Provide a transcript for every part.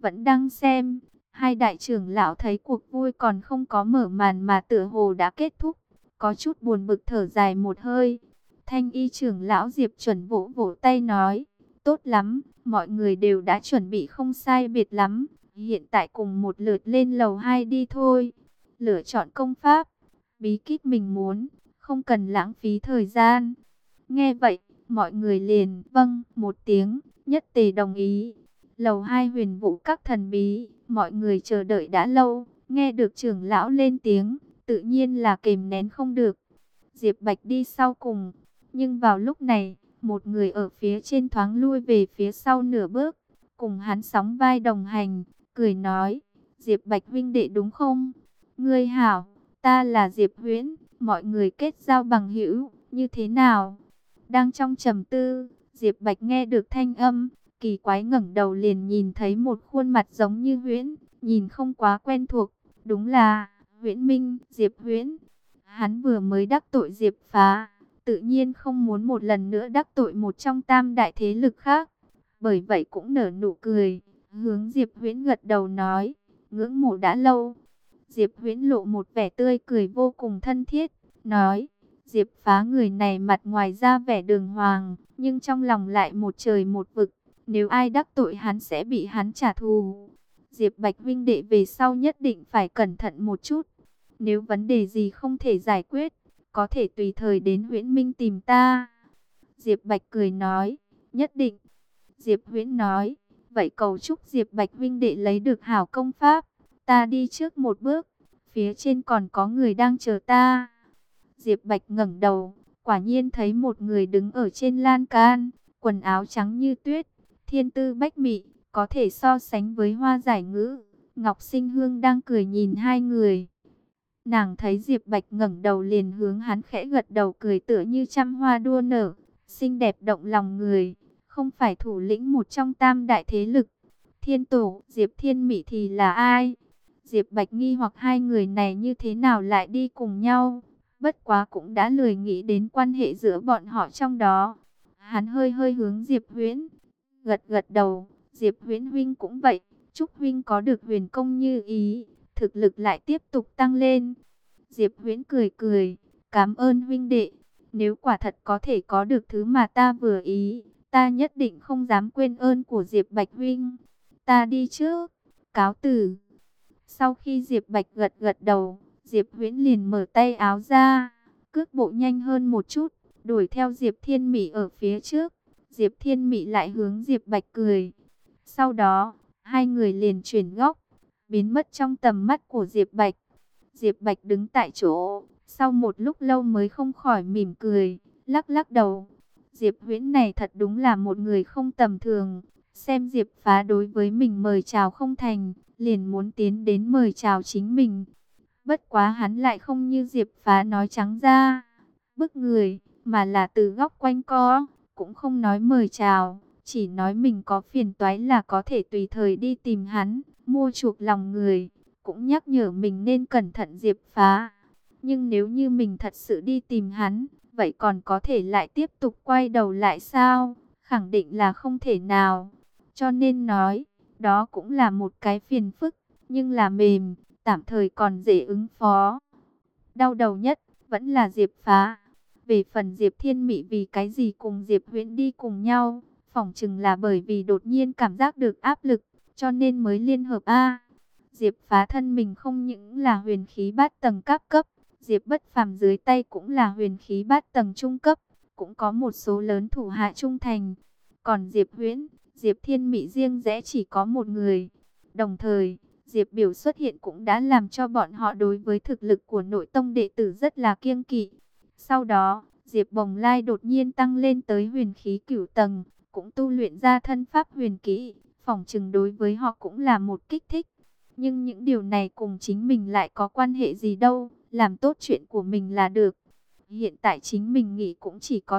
vẫn đang xem. Hai đại trưởng lão thấy cuộc vui còn không có mở màn mà tựa hồ đã kết thúc, có chút buồn bực thở dài một hơi. Thanh y trưởng lão Diệp Chuẩn vỗ vỗ tay nói, tốt lắm, mọi người đều đã chuẩn bị không sai biệt lắm. Hiện tại cùng một lượt lên lầu 2 đi thôi. Lựa chọn công pháp, bí kíp mình muốn, không cần lãng phí thời gian. Nghe vậy, mọi người liền vâng một tiếng, nhất tề đồng ý. Lầu 2 huyền vũ các thần bí, mọi người chờ đợi đã lâu, nghe được trưởng lão lên tiếng, tự nhiên là kìm nén không được. Diệp Bạch đi sau cùng, nhưng vào lúc này, một người ở phía trên thoáng lui về phía sau nửa bước, cùng hắn sóng vai đồng hành, cười nói, Diệp Bạch huynh đệ đúng không? Ngươi hảo, ta là Diệp Huyễn, mọi người kết giao bằng hữu, như thế nào? Đang trong trầm tư, Diệp Bạch nghe được thanh âm, kỳ quái ngẩng đầu liền nhìn thấy một khuôn mặt giống như Huyễn, nhìn không quá quen thuộc, đúng là Huyễn Minh, Diệp Huyễn. Hắn vừa mới đắc tội Diệp Phá, tự nhiên không muốn một lần nữa đắc tội một trong tam đại thế lực khác, bởi vậy cũng nở nụ cười, hướng Diệp Huyễn gật đầu nói, ngưỡng mộ đã lâu. Diệp Huyễn lộ một vẻ tươi cười vô cùng thân thiết, nói, Diệp Phá người này mặt ngoài ra vẻ đường hoàng, nhưng trong lòng lại một trời một vực, nếu ai đắc tội hắn sẽ bị hắn trả thù. Diệp Bạch huynh đệ về sau nhất định phải cẩn thận một chút, nếu vấn đề gì không thể giải quyết, có thể tùy thời đến Huyễn Minh tìm ta. Diệp Bạch cười nói, nhất định. Diệp Huyễn nói, vậy cầu chúc Diệp Bạch huynh đệ lấy được hảo công pháp. Ta đi trước một bước, phía trên còn có người đang chờ ta. Diệp Bạch ngẩng đầu, quả nhiên thấy một người đứng ở trên lan can, quần áo trắng như tuyết, thiên tư bách mị, có thể so sánh với Hoa Giải Ngữ. Ngọc Sinh Hương đang cười nhìn hai người. Nàng thấy Diệp Bạch ngẩng đầu liền hướng hắn khẽ gật đầu, cười tựa như trăm hoa đua nở, xinh đẹp động lòng người, không phải thủ lĩnh một trong tam đại thế lực. Thiên tổ, Diệp Thiên Mị thì là ai? Diệp Bạch nghi hoặc hai người này như thế nào lại đi cùng nhau, bất quá cũng đã lười nghĩ đến quan hệ giữa bọn họ trong đó. Hắn hơi hơi hướng Diệp Huyễn gật gật đầu, Diệp Huyễn huynh cũng vậy, chúc huynh có được huyền công như ý, thực lực lại tiếp tục tăng lên. Diệp Huyễn cười cười, cảm ơn huynh đệ, nếu quả thật có thể có được thứ mà ta vừa ý, ta nhất định không dám quên ơn của Diệp Bạch huynh. Ta đi trước, cáo từ. Sau khi Diệp Bạch gật gật đầu, Diệp Huyễn liền mở tay áo ra, cước bộ nhanh hơn một chút, đuổi theo Diệp Thiên Mị ở phía trước. Diệp Thiên Mị lại hướng Diệp Bạch cười. Sau đó, hai người liền chuyển góc, biến mất trong tầm mắt của Diệp Bạch. Diệp Bạch đứng tại chỗ, sau một lúc lâu mới không khỏi mỉm cười, lắc lắc đầu. Diệp Huyễn này thật đúng là một người không tầm thường. Xem Diệp Phá đối với mình mời chào không thành, liền muốn tiến đến mời chào chính mình. Bất quá hắn lại không như Diệp Phá nói trắng ra, bức người, mà là từ góc quanh co, cũng không nói mời chào, chỉ nói mình có phiền toái là có thể tùy thời đi tìm hắn, mua chuộc lòng người, cũng nhắc nhở mình nên cẩn thận Diệp Phá. Nhưng nếu như mình thật sự đi tìm hắn, vậy còn có thể lại tiếp tục quay đầu lại sao? Khẳng định là không thể nào. Cho nên nói, đó cũng là một cái phiền phức, nhưng là mềm, tạm thời còn dễ ứng phó. Đau đầu nhất, vẫn là Diệp Phá. Về phần Diệp Thiên Mị vì cái gì cùng Diệp Huyễn đi cùng nhau, phỏng chừng là bởi vì đột nhiên cảm giác được áp lực, cho nên mới liên hợp A. Diệp Phá thân mình không những là huyền khí bát tầng cấp cấp, Diệp Bất Phàm dưới tay cũng là huyền khí bát tầng trung cấp, cũng có một số lớn thủ hạ trung thành. Còn Diệp Huyễn, Diệp Thiên Mị riêng rẽ chỉ có một người. Đồng thời, Diệp Biểu xuất hiện cũng đã làm cho bọn họ đối với thực lực của nội tông đệ tử rất là kiêng kỵ. Sau đó, Diệp Bồng Lai đột nhiên tăng lên tới huyền khí cửu tầng, cũng tu luyện ra thân pháp huyền kỹ, phỏng chừng đối với họ cũng là một kích thích. Nhưng những điều này cùng chính mình lại có quan hệ gì đâu, làm tốt chuyện của mình là được. Hiện tại chính mình nghĩ cũng chỉ có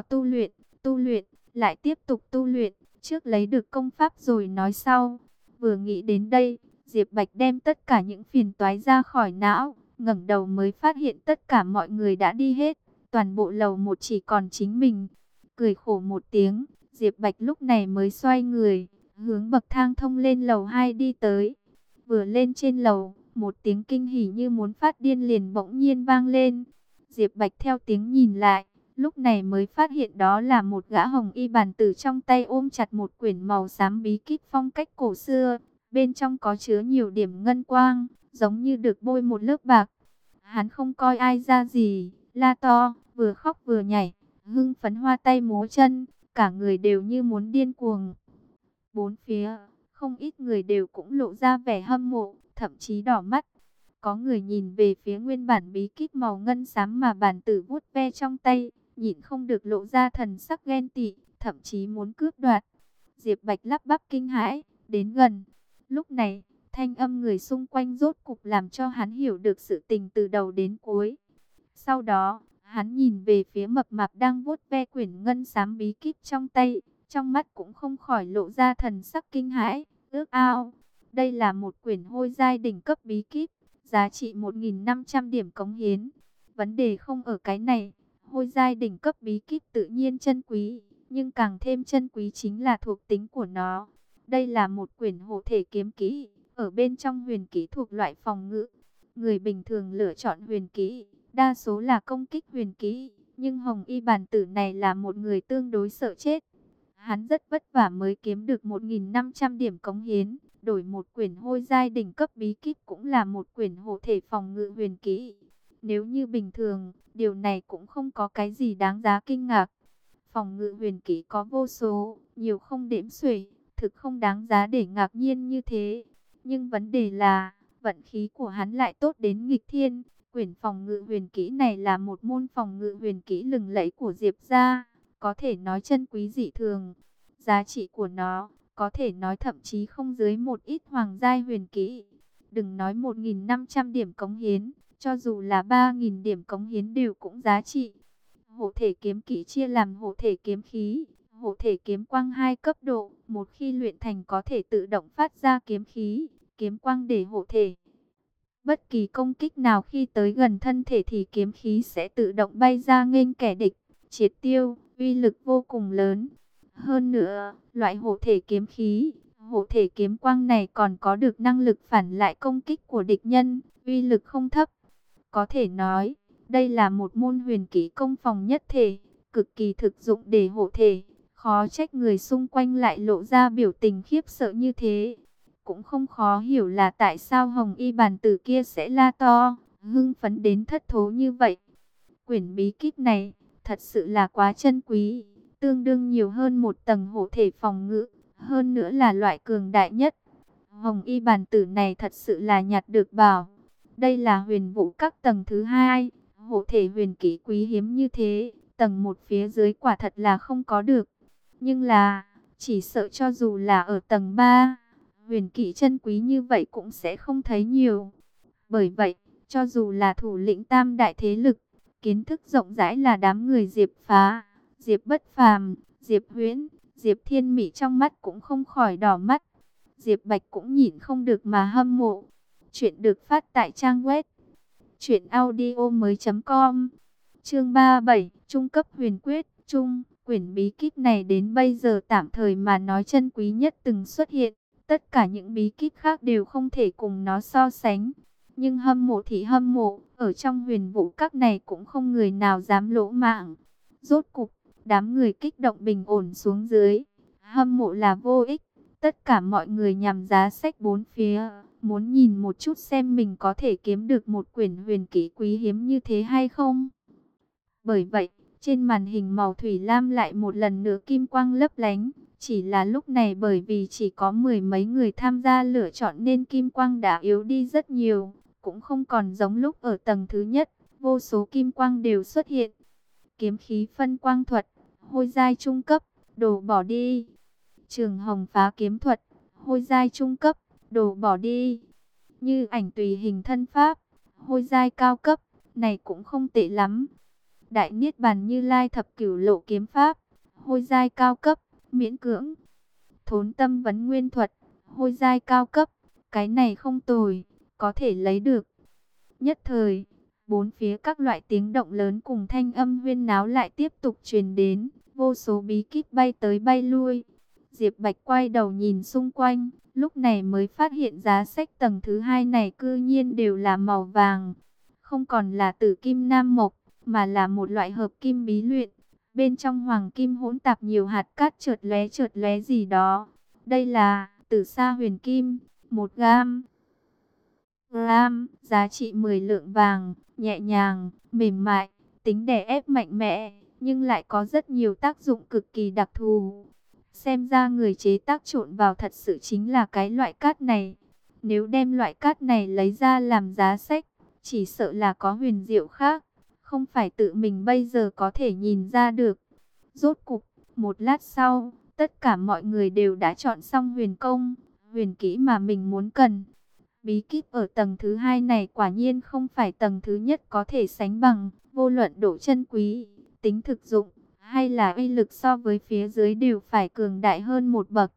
tu luyện, lại tiếp tục tu luyện, trước lấy được công pháp rồi nói sau. Vừa nghĩ đến đây, Diệp Bạch đem tất cả những phiền toái ra khỏi não, ngẩng đầu mới phát hiện tất cả mọi người đã đi hết, toàn bộ lầu một chỉ còn chính mình. Cười khổ một tiếng, Diệp Bạch lúc này mới xoay người, hướng bậc thang thông lên lầu 2 đi tới. Vừa lên trên lầu, một tiếng kinh hỉ như muốn phát điên liền bỗng nhiên vang lên. Diệp Bạch theo tiếng nhìn lại, lúc này mới phát hiện đó là một gã hồng y bàn tử trong tay ôm chặt một quyển màu xám bí kíp phong cách cổ xưa. Bên trong có chứa nhiều điểm ngân quang, giống như được bôi một lớp bạc. Hắn không coi ai ra gì, la to, vừa khóc vừa nhảy, hưng phấn hoa tay múa chân, cả người đều như muốn điên cuồng. Bốn phía, không ít người đều cũng lộ ra vẻ hâm mộ, thậm chí đỏ mắt. Có người nhìn về phía nguyên bản bí kíp màu ngân xám mà bản tử vuốt ve trong tay, nhịn không được lộ ra thần sắc ghen tị, thậm chí muốn cướp đoạt. Diệp Bạch lắp bắp kinh hãi, đến gần. Lúc này, thanh âm người xung quanh rốt cục làm cho hắn hiểu được sự tình từ đầu đến cuối. Sau đó, hắn nhìn về phía mập mạp đang vuốt ve quyển ngân xám bí kíp trong tay, trong mắt cũng không khỏi lộ ra thần sắc kinh hãi, ước ao. Đây là một quyển hôi giai đỉnh cấp bí kíp, giá trị 1.500 điểm cống hiến. Vấn đề không ở cái này, hôi giai đỉnh cấp bí kíp tự nhiên chân quý, nhưng càng thêm chân quý chính là thuộc tính của nó. Đây là một quyển hộ thể kiếm kỹ, ở bên trong huyền kỹ thuộc loại phòng ngự. Người bình thường lựa chọn huyền kỹ, đa số là công kích huyền kỹ, nhưng hồng y bàn tử này là một người tương đối sợ chết. Hắn rất vất vả mới kiếm được 1.500 điểm cống hiến, đổi một quyển hôi giai đỉnh cấp bí kíp cũng là một quyển hộ thể phòng ngự huyền kỹ. Nếu như bình thường, điều này cũng không có cái gì đáng giá kinh ngạc. Phòng ngự huyền kỹ có vô số, nhiều không đếm xuể, thực không đáng giá để ngạc nhiên như thế. Nhưng vấn đề là, vận khí của hắn lại tốt đến nghịch thiên. Quyển phòng ngự huyền kỹ này là một môn phòng ngự huyền kỹ lừng lẫy của Diệp gia, có thể nói chân quý dị thường. Giá trị của nó, có thể nói thậm chí không dưới một ít hoàng giai huyền kỹ. Đừng nói 1.500 điểm cống hiến, cho dù là 3.000 điểm cống hiến đều cũng giá trị. Hộ thể kiếm kỹ chia làm hộ thể kiếm khí, hộ thể kiếm quang 2 cấp độ. Một khi luyện thành có thể tự động phát ra kiếm khí, kiếm quang để hộ thể. Bất kỳ công kích nào khi tới gần thân thể thì kiếm khí sẽ tự động bay ra nghênh kẻ địch, triệt tiêu, uy lực vô cùng lớn. Hơn nữa, loại hộ thể kiếm khí, hộ thể kiếm quang này còn có được năng lực phản lại công kích của địch nhân, uy lực không thấp. Có thể nói, đây là một môn huyền kỹ công phòng nhất thể, cực kỳ thực dụng để hộ thể. Khó trách người xung quanh lại lộ ra biểu tình khiếp sợ như thế. Cũng không khó hiểu là tại sao hồng y bàn tử kia sẽ la to, hưng phấn đến thất thố như vậy. Quyển bí kíp này, thật sự là quá chân quý, tương đương nhiều hơn một tầng hộ thể phòng ngự, hơn nữa là loại cường đại nhất. Hồng y bàn tử này thật sự là nhặt được bảo. Đây là huyền vũ các tầng thứ hai, hộ thể huyền kỹ quý hiếm như thế, tầng một phía dưới quả thật là không có được. Nhưng là, chỉ sợ cho dù là ở tầng 3, huyền kỹ chân quý như vậy cũng sẽ không thấy nhiều. Bởi vậy, cho dù là thủ lĩnh tam đại thế lực, kiến thức rộng rãi là đám người Diệp Phá, Diệp Bất Phàm, Diệp Huyễn, Diệp Thiên Mỹ trong mắt cũng không khỏi đỏ mắt. Diệp Bạch cũng nhịn không được mà hâm mộ. Chuyện được phát tại trang web truyệnaudiomoi.com. Chương 37, trung cấp huyền quyết, trung, quyển bí kíp này đến bây giờ tạm thời mà nói chân quý nhất từng xuất hiện. Tất cả những bí kíp khác đều không thể cùng nó so sánh. Nhưng hâm mộ thì hâm mộ, ở trong huyền vũ các này cũng không người nào dám lỗ mãng. Rốt cục, đám người kích động bình ổn xuống dưới. Hâm mộ là vô ích. Tất cả mọi người nhằm giá sách bốn phía, muốn nhìn một chút xem mình có thể kiếm được một quyển huyền kỹ quý hiếm như thế hay không. Bởi vậy, trên màn hình màu thủy lam lại một lần nữa kim quang lấp lánh. Chỉ là lúc này bởi vì chỉ có mười mấy người tham gia lựa chọn nên kim quang đã yếu đi rất nhiều. Cũng không còn giống lúc ở tầng thứ nhất, vô số kim quang đều xuất hiện. Kiếm khí phân quang thuật, hôi giai trung cấp, đồ bỏ đi. Trường hồng phá kiếm thuật, hôi giai trung cấp, đồ bỏ đi. Như ảnh tùy hình thân pháp, hôi giai cao cấp, này cũng không tệ lắm. Đại niết bàn Như Lai thập cửu lộ kiếm pháp, hôi giai cao cấp, miễn cưỡng. Thốn tâm vấn nguyên thuật, hôi giai cao cấp, cái này không tồi, có thể lấy được. Nhất thời, bốn phía các loại tiếng động lớn cùng thanh âm huyên náo lại tiếp tục truyền đến, vô số bí kíp bay tới bay lui. Diệp Bạch quay đầu nhìn xung quanh, lúc này mới phát hiện giá sách tầng thứ hai này cư nhiên đều là màu vàng. Không còn là tử kim nam mộc, mà là một loại hợp kim bí luyện. Bên trong hoàng kim hỗn tạp nhiều hạt cát chợt lóe gì đó. Đây là tử sa huyền kim, 1 gram, giá trị 10 lượng vàng, nhẹ nhàng, mềm mại, tính đè ép mạnh mẽ, nhưng lại có rất nhiều tác dụng cực kỳ đặc thù. Xem ra người chế tác trộn vào thật sự chính là cái loại cát này. Nếu đem loại cát này lấy ra làm giá sách, chỉ sợ là có huyền diệu khác, không phải tự mình bây giờ có thể nhìn ra được. Rốt cục, một lát sau, tất cả mọi người đều đã chọn xong huyền công, huyền kỹ mà mình muốn cần. Bí kíp ở tầng thứ hai này quả nhiên không phải tầng thứ nhất có thể sánh bằng, vô luận độ chân quý, tính thực dụng, hay là uy lực so với phía dưới đều phải cường đại hơn một bậc.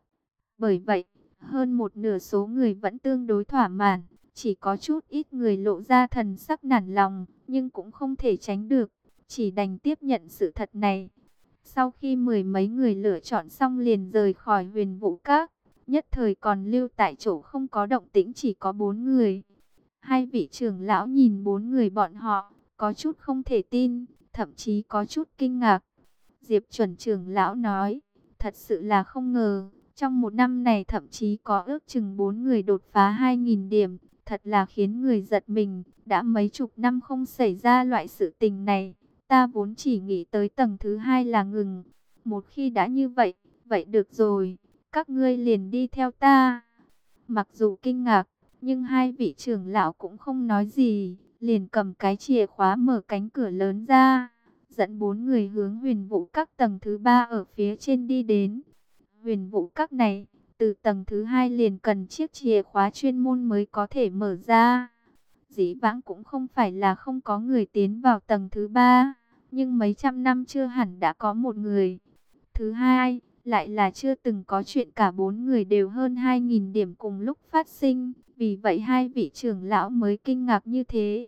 Bởi vậy, hơn một nửa số người vẫn tương đối thỏa mãn, chỉ có chút ít người lộ ra thần sắc nản lòng, nhưng cũng không thể tránh được, chỉ đành tiếp nhận sự thật này. Sau khi mười mấy người lựa chọn xong liền rời khỏi Huyền Vũ Các, nhất thời còn lưu tại chỗ không có động tĩnh chỉ có 4 người. Hai vị trưởng lão nhìn 4 người bọn họ, có chút không thể tin, thậm chí có chút kinh ngạc. Diệp Chuẩn trưởng lão nói, thật sự là không ngờ, trong một năm này thậm chí có ước chừng 4 người đột phá 2.000 điểm, thật là khiến người giật mình, đã mấy chục năm không xảy ra loại sự tình này. Ta vốn chỉ nghĩ tới tầng thứ hai là ngừng. Một khi đã như vậy, vậy được rồi, các ngươi liền đi theo ta. Mặc dù kinh ngạc, nhưng hai vị trưởng lão cũng không nói gì, liền cầm cái chìa khóa mở cánh cửa lớn ra, dẫn 4 người hướng Huyền Vũ Các tầng thứ 3 ở phía trên đi đến. Huyền Vũ Các này, từ tầng thứ 2 liền cần chiếc chìa khóa chuyên môn mới có thể mở ra. Dĩ vãng cũng không phải là không có người tiến vào tầng thứ 3, nhưng mấy trăm năm chưa hẳn đã có một người. Thứ hai, lại là chưa từng có chuyện cả 4 người đều hơn 2.000 điểm cùng lúc phát sinh, vì vậy hai vị trưởng lão mới kinh ngạc như thế.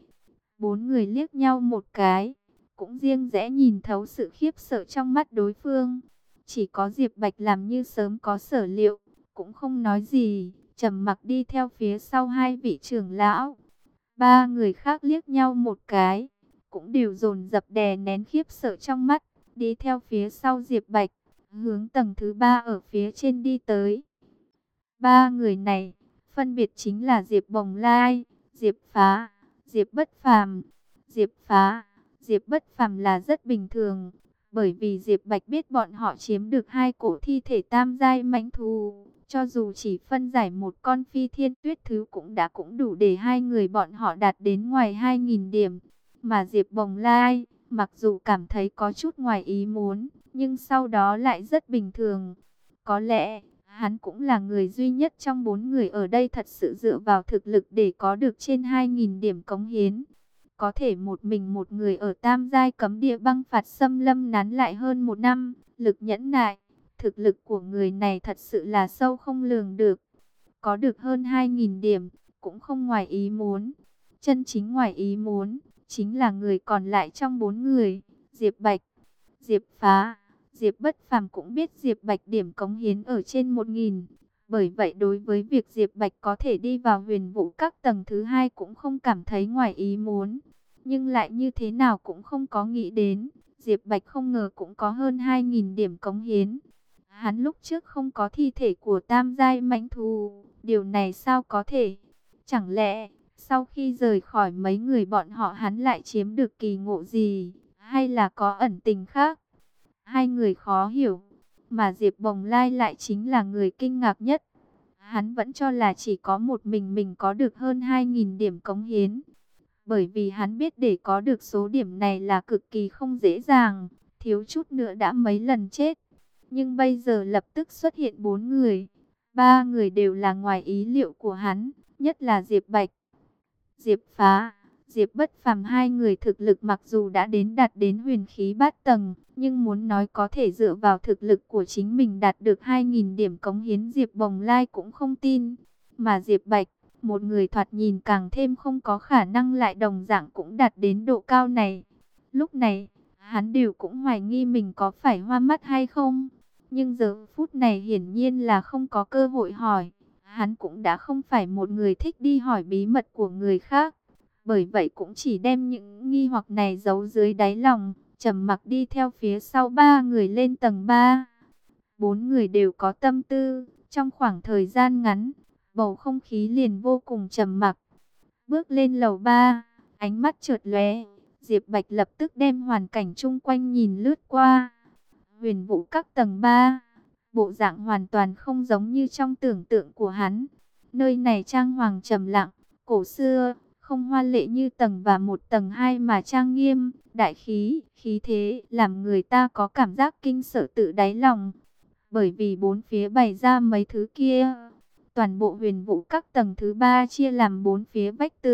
4 người liếc nhau một cái, cũng riêng rẽ nhìn thấu sự khiếp sợ trong mắt đối phương. Chỉ có Diệp Bạch làm như sớm có sở liệu, cũng không nói gì, trầm mặc đi theo phía sau hai vị trưởng lão. 3 người khác liếc nhau một cái, cũng đều dồn dập đè nén khiếp sợ trong mắt, đi theo phía sau Diệp Bạch, hướng tầng thứ 3 ở phía trên đi tới. 3 người này, phân biệt chính là Diệp Bồng Lai, Diệp Phá, Diệp Bất Phàm. Diệp Phá, Diệp Bất Phàm là rất bình thường, bởi vì Diệp Bạch biết bọn họ chiếm được 2 cổ thi thể tam giai mãnh thú. Cho dù chỉ phân giải một con phi thiên tuyết thứ cũng đủ để hai người bọn họ đạt đến ngoài 2.000 điểm. Mà Diệp Bồng Lai, mặc dù cảm thấy có chút ngoài ý muốn, nhưng sau đó lại rất bình thường. Có lẽ, hắn cũng là người duy nhất trong 4 người ở đây thật sự dựa vào thực lực để có được trên 2.000 điểm cống hiến. Có thể một mình một người ở tam giai cấm địa băng phạt xâm lâm nán lại hơn 1 năm, lực nhẫn nại. Thực lực của người này thật sự là sâu không lường được. Có được hơn 2.000 điểm, cũng không ngoài ý muốn. Chân chính ngoài ý muốn, chính là người còn lại trong 4 người. Diệp Bạch, Diệp Phá, Diệp Bất Phàm cũng biết Diệp Bạch điểm cống hiến ở trên 1.000. Bởi vậy đối với việc Diệp Bạch có thể đi vào Huyền Vũ Các tầng thứ 2 cũng không cảm thấy ngoài ý muốn. Nhưng lại như thế nào cũng không có nghĩ đến, Diệp Bạch không ngờ cũng có hơn 2.000 điểm cống hiến. Hắn lúc trước không có thi thể của tam giai mãnh thú, điều này sao có thể? Chẳng lẽ, sau khi rời khỏi mấy người bọn họ hắn lại chiếm được kỳ ngộ gì, hay là có ẩn tình khác? Hai người khó hiểu, mà Diệp Bồng Lai lại chính là người kinh ngạc nhất. Hắn vẫn cho là chỉ có một mình có được hơn 2.000 điểm cống hiến. Bởi vì hắn biết để có được số điểm này là cực kỳ không dễ dàng, thiếu chút nữa đã mấy lần chết. Nhưng bây giờ lập tức xuất hiện 4 người, 3 người đều là ngoài ý liệu của hắn, nhất là Diệp Bạch, Diệp Phá, Diệp Bất Phàm. Hai người thực lực mặc dù đã đạt đến huyền khí bát tầng, nhưng muốn nói có thể dựa vào thực lực của chính mình đạt được 2.000 điểm cống hiến Diệp Bồng Lai cũng không tin. Mà Diệp Bạch, một người thoạt nhìn càng thêm không có khả năng lại đồng dạng cũng đạt đến độ cao này. Lúc này, hắn đều cũng hoài nghi mình có phải hoa mắt hay không. Nhưng giờ phút này hiển nhiên là không có cơ hội hỏi. Hắn cũng đã không phải một người thích đi hỏi bí mật của người khác. Bởi vậy cũng chỉ đem những nghi hoặc này giấu dưới đáy lòng, trầm mặc đi theo phía sau ba người lên tầng 3. Bốn người đều có tâm tư, trong khoảng thời gian ngắn, bầu không khí liền vô cùng trầm mặc. Bước lên lầu 3, ánh mắt chợt lóe, Diệp Bạch lập tức đem hoàn cảnh chung quanh nhìn lướt qua. Huyền Vũ các tầng 3, bộ dạng hoàn toàn không giống như trong tưởng tượng của hắn. Nơi này trang hoàng trầm lặng, cổ xưa, không hoa lệ như tầng và một tầng 2 mà trang nghiêm, đại khí, khí thế làm người ta có cảm giác kinh sợ tự đáy lòng. Bởi vì bốn phía bày ra mấy thứ kia. Toàn bộ Huyền Vũ các tầng thứ 3 chia làm 4 phía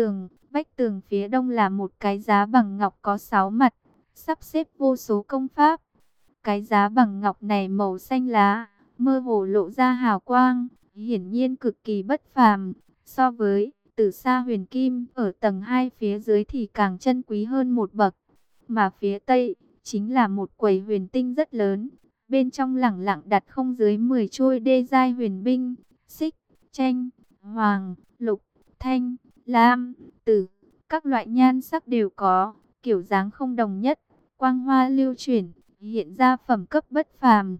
vách tường phía đông là một cái giá bằng ngọc có 6 mặt, sắp xếp vô số công pháp. Cái giá bằng ngọc này màu xanh lá, mơ hồ lộ ra hào quang, hiển nhiên cực kỳ bất phàm. So với Tử Sa Huyền Kim ở tầng 2 phía dưới thì càng chân quý hơn một bậc. Mà phía tây chính là một quầy huyền tinh rất lớn, bên trong lẳng lặng đặt không dưới 10 trôi đê giai huyền binh, xích, chanh, hoàng, lục, thanh, lam, tử, các loại nhan sắc đều có, kiểu dáng không đồng nhất, quang hoa lưu chuyển, hiện ra phẩm cấp bất phàm.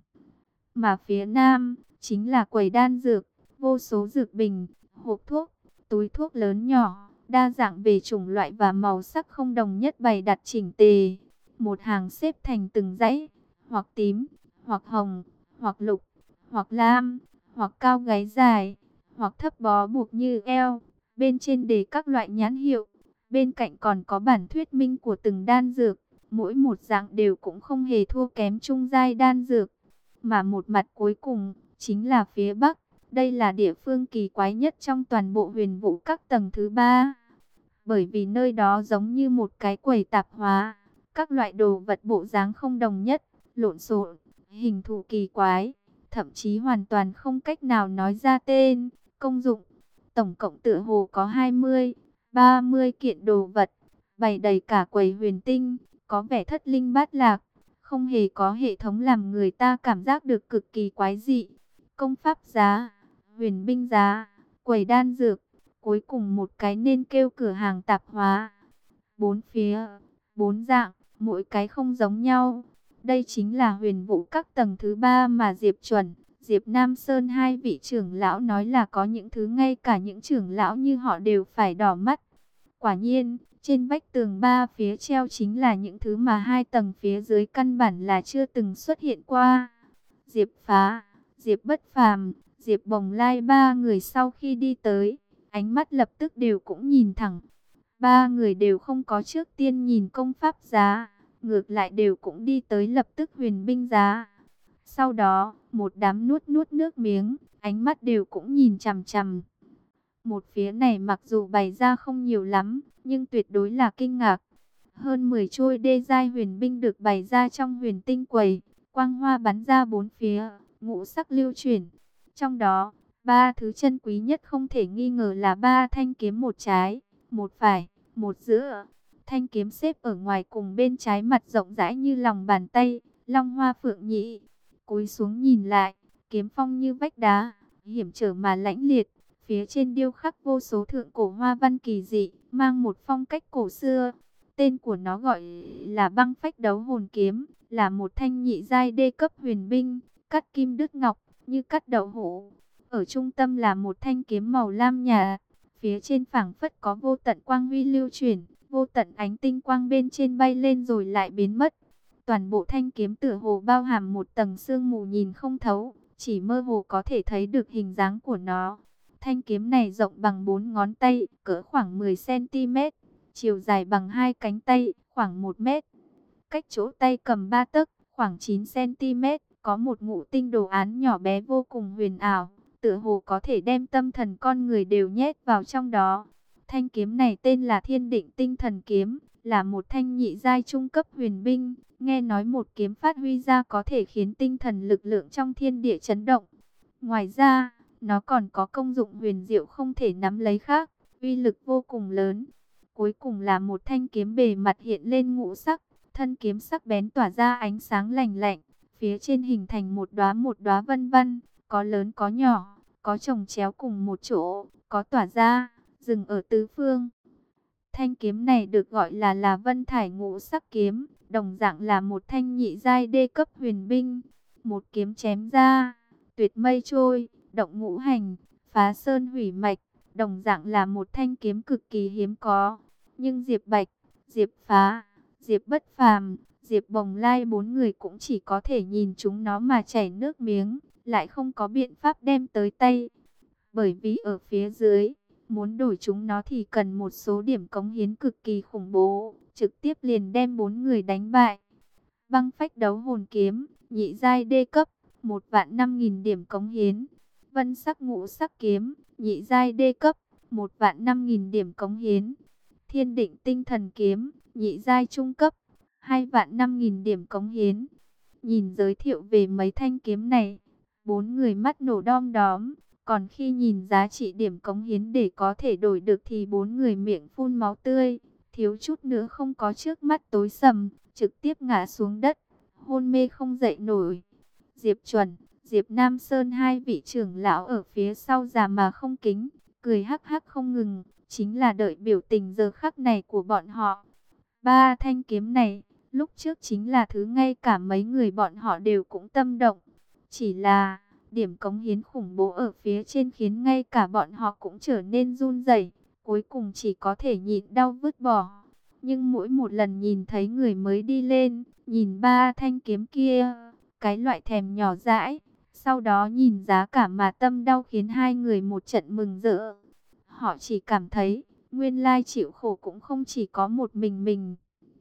Mà phía nam chính là quầy đan dược, vô số dược bình, hộp thuốc, túi thuốc lớn nhỏ, đa dạng về chủng loại và màu sắc không đồng nhất bày đặt chỉnh tề. Một hàng xếp thành từng dãy, hoặc tím, hoặc hồng, hoặc lục, hoặc lam, hoặc cao gáy dài, hoặc thấp bó buộc như eo. Bên trên đề các loại nhãn hiệu, bên cạnh còn có bản thuyết minh của từng đan dược. Mỗi một dạng đều cũng không hề thua kém trung giai đan dược. Mà một mặt cuối cùng chính là phía Bắc. Đây là địa phương kỳ quái nhất trong toàn bộ Huyền Vũ các tầng thứ 3. Bởi vì nơi đó giống như một cái quầy tạp hóa. Các loại đồ vật bộ dáng không đồng nhất, lộn xộn, hình thù kỳ quái. Thậm chí hoàn toàn không cách nào nói ra tên, công dụng. Tổng cộng tựa hồ có 20, 30 kiện đồ vật, bày đầy cả quầy huyền tinh, có vẻ thất linh bát lạc, không hề có hệ thống làm người ta cảm giác được cực kỳ quái dị. Công pháp giá, huyền binh giá, quầy đan dược, cuối cùng một cái nên kêu cửa hàng tạp hóa. Bốn phía, bốn dạng, mỗi cái không giống nhau. Đây chính là Huyền Vũ các tầng thứ 3 mà Diệp Chuẩn, Diệp Nam Sơn hai vị trưởng lão nói là có những thứ ngay cả những trưởng lão như họ đều phải đỏ mắt. Quả nhiên, trên vách tường 3 phía treo chính là những thứ mà 2 tầng phía dưới căn bản là chưa từng xuất hiện qua. Diệp Phá, Diệp Bất Phàm, Diệp Bồng Lai ba người sau khi đi tới, ánh mắt lập tức đều cũng nhìn thẳng. Ba người đều không có trước tiên nhìn công pháp giá, ngược lại đều cũng đi tới lập tức huyền binh giá. Sau đó, một đám nuốt nuốt nước miếng, ánh mắt đều cũng nhìn chằm chằm. Một phía này mặc dù bày ra không nhiều lắm, nhưng tuyệt đối là kinh ngạc. Hơn 10 trôi đê giai huyền binh được bày ra trong huyền tinh quầy, quang hoa bắn ra bốn phía, ngũ sắc lưu chuyển. Trong đó, ba thứ chân quý nhất không thể nghi ngờ là ba thanh kiếm, một trái, một phải, một giữa. Thanh kiếm xếp ở ngoài cùng bên trái mặt rộng rãi như lòng bàn tay, long hoa phượng nhĩ. Cúi xuống nhìn lại, kiếm phong như vách đá, hiểm trở mà lãnh liệt. Phía trên điêu khắc vô số thượng cổ hoa văn kỳ dị, mang một phong cách cổ xưa. Tên của nó gọi là Băng Phách Đấu Hồn Kiếm, là một thanh nhị giai đê cấp huyền binh, cắt kim đứt ngọc, như cắt đậu hũ. Ở trung tâm là một thanh kiếm màu lam nhạt, phía trên phảng phất có vô tận quang huy lưu chuyển, vô tận ánh tinh quang bên trên bay lên rồi lại biến mất. Toàn bộ thanh kiếm tựa hồ bao hàm một tầng sương mù nhìn không thấu, chỉ mơ hồ có thể thấy được hình dáng của nó. Thanh kiếm này rộng bằng 4 ngón tay, cỡ khoảng 10 cm, chiều dài bằng 2 cánh tay, khoảng 1 mét. Cách chỗ tay cầm 3 tấc, khoảng 9 cm, có một ngũ tinh đồ án nhỏ bé vô cùng huyền ảo, tựa hồ có thể đem tâm thần con người đều nhét vào trong đó. Thanh kiếm này tên là Thiên Định Tinh Thần Kiếm, là một thanh nhị giai trung cấp huyền binh. Nghe nói một kiếm phát huy ra có thể khiến tinh thần lực lượng trong thiên địa chấn động. Ngoài ra, nó còn có công dụng huyền diệu không thể nắm lấy khác, uy lực vô cùng lớn. Cuối cùng là một thanh kiếm bề mặt hiện lên ngũ sắc, thân kiếm sắc bén tỏa ra ánh sáng lành lạnh. phía trên hình thành một đóa vân vân, có lớn có nhỏ, có chồng chéo cùng một chỗ, có tỏa ra, dừng ở tứ phương. Thanh kiếm này được gọi là Vân Thải Ngũ Sắc kiếm, đồng dạng là một thanh nhị giai đê cấp huyền binh. Một kiếm chém ra, tuyệt mây trôi, động ngũ hành, phá sơn hủy mạch, đồng dạng là một thanh kiếm cực kỳ hiếm có. Nhưng Diệp Bạch, Diệp Phá, Diệp Bất Phàm, Diệp Bồng Lai bốn người cũng chỉ có thể nhìn chúng nó mà chảy nước miếng, lại không có biện pháp đem tới tay. Bởi vì ở phía dưới, muốn đổi chúng nó thì cần một số điểm cống hiến cực kỳ khủng bố, trực tiếp liền đem bốn người đánh bại. Băng phách đấu hồn kiếm, nhị giai đê cấp, 1.500.000 điểm cống hiến. Vân sắc ngũ sắc kiếm, nhị giai đê cấp, 1.500.000 điểm cống hiến. Thiên định tinh thần kiếm, nhị giai trung cấp, 2.500.000 điểm cống hiến. Nhìn giới thiệu về mấy thanh kiếm này, bốn người mắt nổ đom đóm. Còn khi nhìn giá trị điểm cống hiến để có thể đổi được thì bốn người miệng phun máu tươi, thiếu chút nữa không có trước mắt tối sầm, trực tiếp ngã xuống đất, hôn mê không dậy nổi. Diệp Chuẩn, Diệp Nam Sơn hai vị trưởng lão ở phía sau già mà không kính, cười hắc hắc không ngừng, chính là đợi biểu tình giờ khắc này của bọn họ. Ba thanh kiếm này, lúc trước chính là thứ ngay cả mấy người bọn họ đều cũng tâm động, chỉ là điểm cống hiến khủng bố ở phía trên khiến ngay cả bọn họ cũng trở nên run rẩy, cuối cùng chỉ có thể nhịn đau vứt bỏ. Nhưng mỗi một lần nhìn thấy người mới đi lên, nhìn ba thanh kiếm kia, cái loại thèm nhỏ dãi, sau đó nhìn giá cả mà tâm đau khiến hai người một trận mừng rỡ. Họ chỉ cảm thấy, nguyên lai chịu khổ cũng không chỉ có một mình.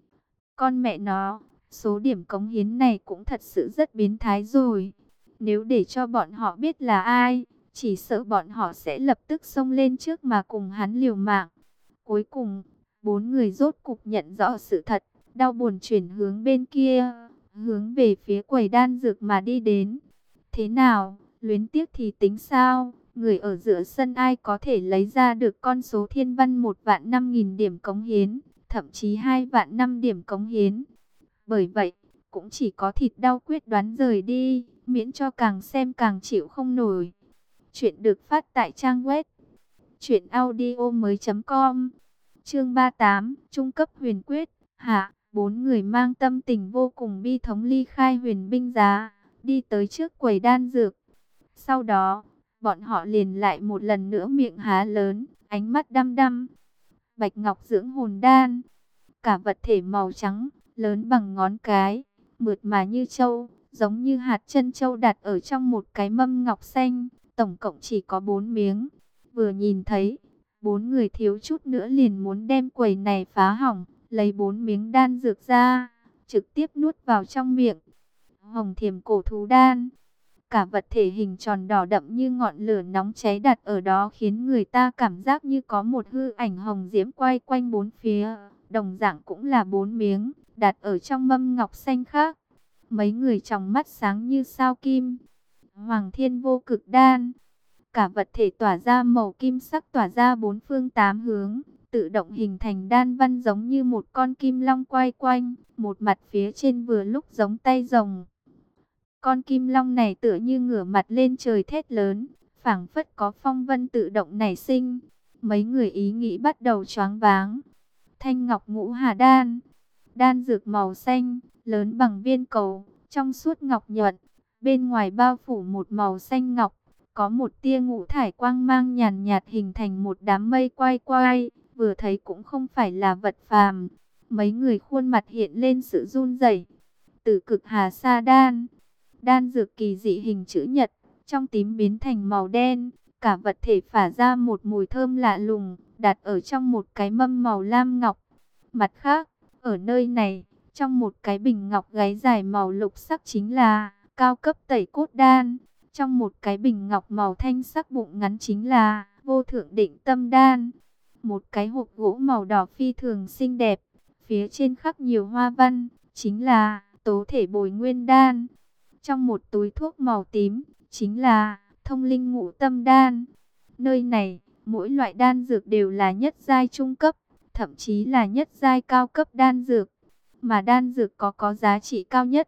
Con mẹ nó, số điểm cống hiến này cũng thật sự rất biến thái rồi. Nếu để cho bọn họ biết là ai, chỉ sợ bọn họ sẽ lập tức xông lên trước mà cùng hắn liều mạng. Cuối cùng, bốn người rốt cục nhận rõ sự thật, đau buồn chuyển hướng bên kia, hướng về phía quầy đan dược mà đi đến. Thế nào, luyến tiếc thì tính sao? Người ở giữa sân ai có thể lấy ra được con số thiên văn 1.500.000 điểm cống hiến, thậm chí 2.500.000 điểm cống hiến. Bởi vậy, cũng chỉ có thịt đau quyết đoán rời đi, miễn cho càng xem càng chịu không nổi. Chuyện được phát tại trang web truyệnaudiomoi.com. Chương 38, trung cấp huyền quyết. Hạ, bốn người mang tâm tình vô cùng bi thống ly khai huyền binh giá, đi tới trước quầy đan dược. Sau đó, bọn họ liền lại một lần nữa miệng há lớn, ánh mắt đăm đăm. Bạch ngọc dưỡng hồn đan, cả vật thể màu trắng, lớn bằng ngón cái, mượt mà như châu, giống như hạt chân châu đặt ở trong một cái mâm ngọc xanh, tổng cộng chỉ có 4 miếng. Vừa nhìn thấy, bốn người thiếu chút nữa liền muốn đem quầy này phá hỏng, lấy 4 miếng đan dược ra, trực tiếp nuốt vào trong miệng. Hồng thiềm cổ thú đan, cả vật thể hình tròn đỏ đậm như ngọn lửa nóng cháy đặt ở đó khiến người ta cảm giác như có một hư ảnh hồng diễm quay quanh bốn phía. Đồng dạng cũng là 4 miếng, đặt ở trong mâm ngọc xanh khác. Mấy người trong mắt sáng như sao kim. Hoàng thiên vô cực đan, cả vật thể tỏa ra màu kim sắc, tỏa ra bốn phương tám hướng, tự động hình thành đan văn giống như một con kim long quay quanh, một mặt phía trên vừa lúc giống tay rồng. Con kim long này tựa như ngửa mặt lên trời thét lớn, phảng phất có phong vân tự động nảy sinh. Mấy người ý nghĩ bắt đầu choáng váng. Thanh ngọc ngũ hà đan, đan dược màu xanh, lớn bằng viên cầu, trong suốt ngọc nhuận, bên ngoài bao phủ một màu xanh ngọc, có một tia ngũ thải quang mang nhàn nhạt hình thành một đám mây quay quay, vừa thấy cũng không phải là vật phàm. Mấy người khuôn mặt hiện lên sự run rẩy. Tử cực hà sa đan, đan dược kỳ dị hình chữ nhật, trong tím biến thành màu đen, cả vật thể phả ra một mùi thơm lạ lùng, đặt ở trong một cái mâm màu lam ngọc. Mặt khác, ở nơi này, trong một cái bình ngọc gáy dài màu lục sắc chính là cao cấp tẩy cốt đan. Trong một cái bình ngọc màu thanh sắc bụng ngắn chính là vô thượng định tâm đan. Một cái hộp gỗ màu đỏ phi thường xinh đẹp, phía trên khắc nhiều hoa văn, chính là tố thể bồi nguyên đan. Trong một túi thuốc màu tím, chính là thông linh ngũ tâm đan. Nơi này, mỗi loại đan dược đều là nhất giai trung cấp, thậm chí là nhất giai cao cấp đan dược. Mà đan dược có giá trị cao nhất,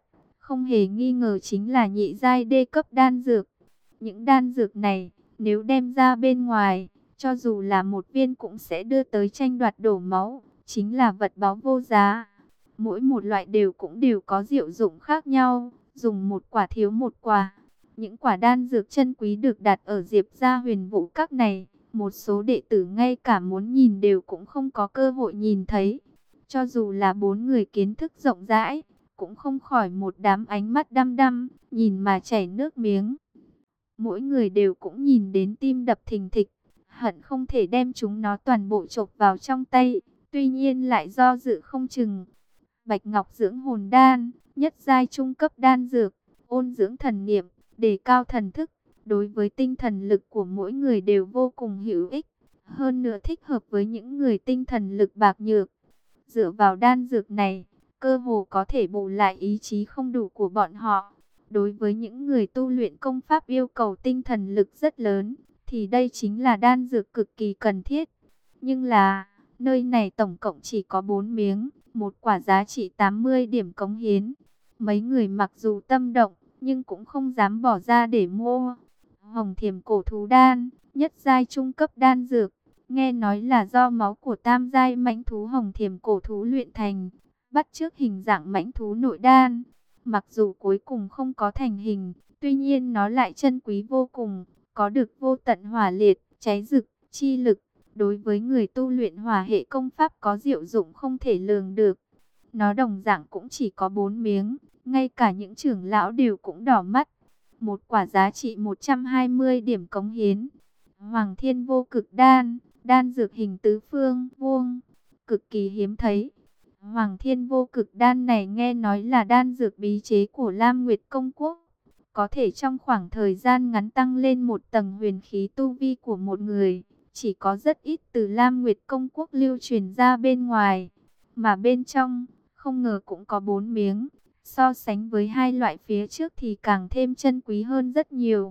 không hề nghi ngờ chính là nhị giai đê cấp đan dược. Những đan dược này, nếu đem ra bên ngoài, cho dù là một viên cũng sẽ đưa tới tranh đoạt đổ máu, chính là vật báu vô giá. Mỗi một loại cũng đều có diệu dụng khác nhau, dùng một quả thiếu một quả. Những quả đan dược chân quý được đặt ở Diệp gia Huyền Vũ Các này, một số đệ tử ngay cả muốn nhìn đều cũng không có cơ hội nhìn thấy. Cho dù là 4 người kiến thức rộng rãi, cũng không khỏi một đám ánh mắt đăm đăm, nhìn mà chảy nước miếng. Mỗi người đều cũng nhìn đến tim đập thình thịch, hận không thể đem chúng nó toàn bộ chộp vào trong tay, tuy nhiên lại do dự không chừng. Bạch Ngọc dưỡng hồn đan, nhất giai trung cấp đan dược, ôn dưỡng thần niệm, đề cao thần thức, đối với tinh thần lực của mỗi người đều vô cùng hữu ích, hơn nữa thích hợp với những người tinh thần lực bạc nhược. Dựa vào đan dược này, cơ hồ có thể bù lại ý chí không đủ của bọn họ. Đối với những người tu luyện công pháp yêu cầu tinh thần lực rất lớn, thì đây chính là đan dược cực kỳ cần thiết. Nhưng là, nơi này tổng cộng chỉ có 4 miếng, một quả giá trị 80 điểm cống hiến. Mấy người mặc dù tâm động, nhưng cũng không dám bỏ ra để mua. Hồng Thiềm Cổ Thú Đan, nhất giai trung cấp đan dược, nghe nói là do máu của tam giai mãnh thú Hồng Thiềm Cổ Thú luyện thành, bắt chước hình dạng mãnh thú nội đan. Mặc dù cuối cùng không có thành hình, tuy nhiên nó lại chân quý vô cùng, có được vô tận hỏa liệt, cháy rực, chi lực. Đối với người tu luyện hỏa hệ công pháp có diệu dụng không thể lường được. Nó đồng dạng cũng chỉ có 4 miếng, ngay cả những trưởng lão đều cũng đỏ mắt. Một quả giá trị 120 điểm cống hiến. Hoàng Thiên Vô Cực Đan, đan dược hình tứ phương, vuông, cực kỳ hiếm thấy. Hoàng Thiên Vô Cực Đan này nghe nói là đan dược bí chế của Lam Nguyệt Công Quốc, có thể trong khoảng thời gian ngắn tăng lên một tầng huyền khí tu vi của một người. Chỉ có rất ít từ Lam Nguyệt Công Quốc lưu truyền ra bên ngoài, mà bên trong không ngờ cũng có 4 miếng. So sánh với 2 loại phía trước thì càng thêm chân quý hơn rất nhiều.